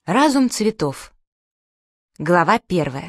Разум цветов. Глава 1.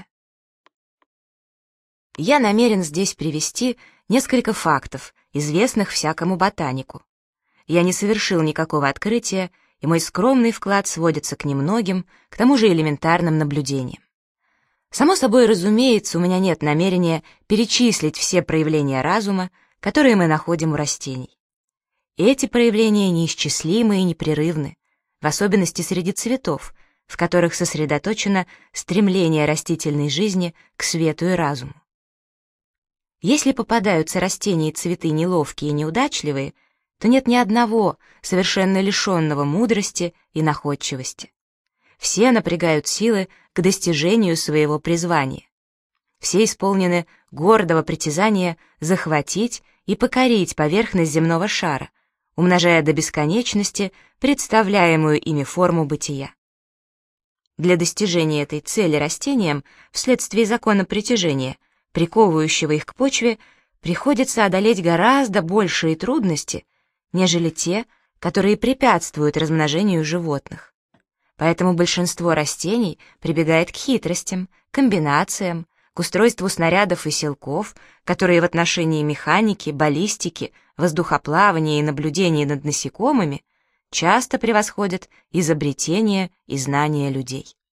Я намерен здесь привести несколько фактов, известных всякому ботанику. Я не совершил никакого открытия, и мой скромный вклад сводится к немногим, к тому же элементарным наблюдениям. Само собой разумеется, у меня нет намерения перечислить все проявления разума, которые мы находим у растений. Эти проявления неисчислимы и непрерывны, в особенности среди цветов, в которых сосредоточено стремление растительной жизни к свету и разуму. Если попадаются растения и цветы неловкие и неудачливые, то нет ни одного, совершенно лишенного мудрости и находчивости. Все напрягают силы к достижению своего призвания. Все исполнены гордого притязания захватить и покорить поверхность земного шара, умножая до бесконечности представляемую ими форму бытия. Для достижения этой цели растениям, вследствие закона притяжения, приковывающего их к почве, приходится одолеть гораздо большие трудности, нежели те, которые препятствуют размножению животных. Поэтому большинство растений прибегает к хитростям, комбинациям, к устройству снарядов и силков, которые в отношении механики, баллистики, воздухоплавания и наблюдений над насекомыми часто превосходят изобретения и знания людей.